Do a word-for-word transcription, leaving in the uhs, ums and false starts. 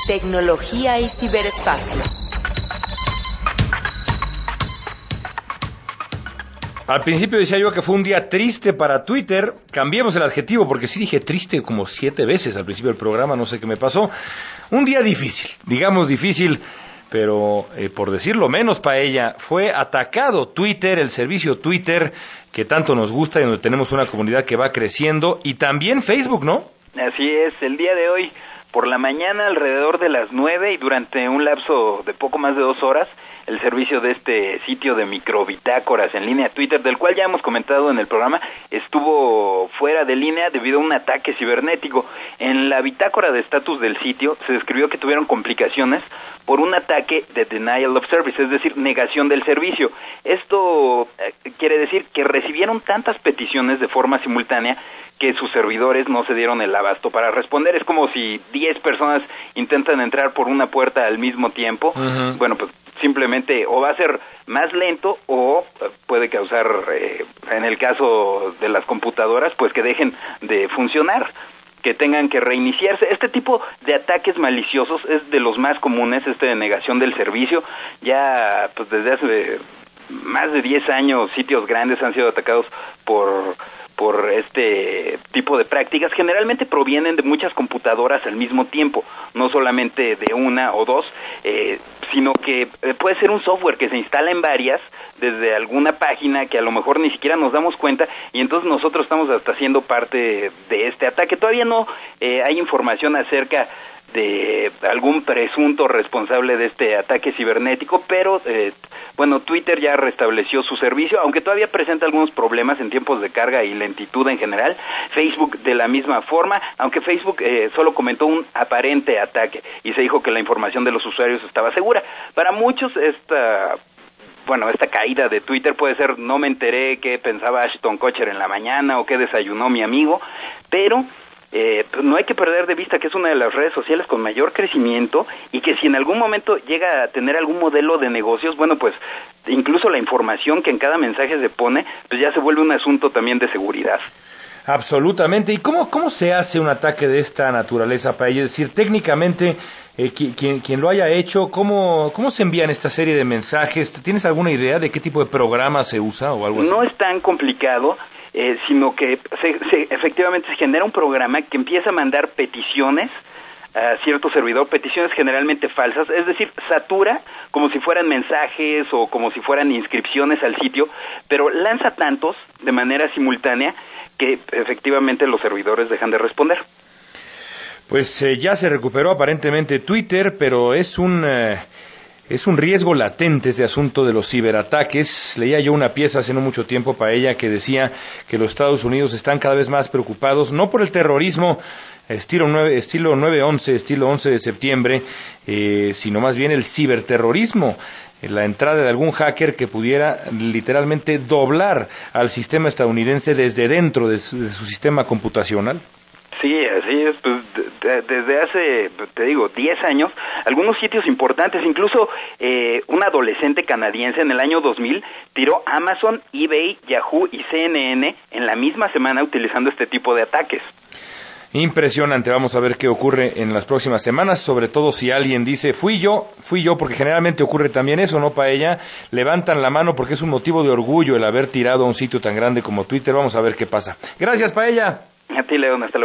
tecnología y ciberespacio. Al principio decía yo que fue un día triste para Twitter. Cambiemos el adjetivo porque sí dije triste como siete veces al principio del programa, no sé qué me pasó. Un día difícil, digamos difícil, pero eh, por decirlo menos para ella, fue atacado Twitter, el servicio Twitter que tanto nos gusta y donde tenemos una comunidad que va creciendo, y también Facebook, ¿no? Así es, el día de hoy, por la mañana alrededor de las nueve y durante un lapso de poco más de dos horas, el servicio de este sitio de microbitácoras en línea Twitter, del cual ya hemos comentado en el programa, estuvo fuera de línea debido a un ataque cibernético. En la bitácora de estatus del sitio se describió que tuvieron complicaciones por un ataque de denial of service, es decir, negación del servicio. Esto eh, quiere decir que recibieron tantas peticiones de forma simultánea que sus servidores no se dieron el abasto para responder. Es como si diez personas intentan entrar por una puerta al mismo tiempo. Uh-huh. Bueno, pues simplemente o va a ser más lento o puede causar, eh, en el caso de las computadoras, pues que dejen de funcionar, que tengan que reiniciarse. Este tipo de ataques maliciosos es de los más comunes, este de negación del servicio. Ya pues desde hace más de diez años sitios grandes han sido atacados por por este tipo de prácticas. Generalmente provienen de muchas computadoras al mismo tiempo, no solamente de una o dos, eh, sino que puede ser un software que se instala en varias, desde alguna página que a lo mejor ni siquiera nos damos cuenta, y entonces nosotros estamos hasta siendo parte de este ataque. Todavía no eh, hay información acerca de algún presunto responsable de este ataque cibernético, pero eh, bueno, Twitter ya restableció su servicio, aunque todavía presenta algunos problemas en tiempos de carga y lentitud en general. Facebook de la misma forma, aunque Facebook eh, solo comentó un aparente ataque y se dijo que la información de los usuarios estaba segura. Para muchos esta bueno, esta caída de Twitter puede ser no me enteré qué pensaba Ashton Kutcher en la mañana o qué desayunó mi amigo, pero Eh, pues no hay que perder de vista que es una de las redes sociales con mayor crecimiento y que si en algún momento llega a tener algún modelo de negocios, bueno, pues incluso la información que en cada mensaje se pone, pues ya se vuelve un asunto también de seguridad. Absolutamente. ¿Y cómo, cómo se hace un ataque de esta naturaleza para ella? Es decir, técnicamente, eh, quien, quien lo haya hecho, ¿cómo, ¿cómo se envían esta serie de mensajes? ¿Tienes alguna idea de qué tipo de programa se usa o algo así? No es tan complicado. Eh, sino que se, se, efectivamente se genera un programa que empieza a mandar peticiones a cierto servidor, peticiones generalmente falsas, es decir, satura como si fueran mensajes o como si fueran inscripciones al sitio, pero lanza tantos de manera simultánea que efectivamente los servidores dejan de responder. Pues eh, ya se recuperó aparentemente Twitter, pero es un... Eh... Es un riesgo latente este asunto de los ciberataques. Leía yo una pieza hace no mucho tiempo para ella que decía que los Estados Unidos están cada vez más preocupados, no por el terrorismo estilo nueve, estilo nueve once, estilo once de septiembre, eh, sino más bien el ciberterrorismo, la entrada de algún hacker que pudiera literalmente doblar al sistema estadounidense desde dentro de su, de su sistema computacional. Sí, así es, pues de, desde hace, te digo, diez años, algunos sitios importantes, incluso eh, un adolescente canadiense en el año dos mil tiró Amazon, eBay, Yahoo y C N N en la misma semana utilizando este tipo de ataques. Impresionante, vamos a ver qué ocurre en las próximas semanas, sobre todo si alguien dice, fui yo, fui yo, porque generalmente ocurre también eso, ¿no, Paella? Levantan la mano porque es un motivo de orgullo el haber tirado a un sitio tan grande como Twitter. Vamos a ver qué pasa. Gracias, Paella. A ti, León, hasta luego.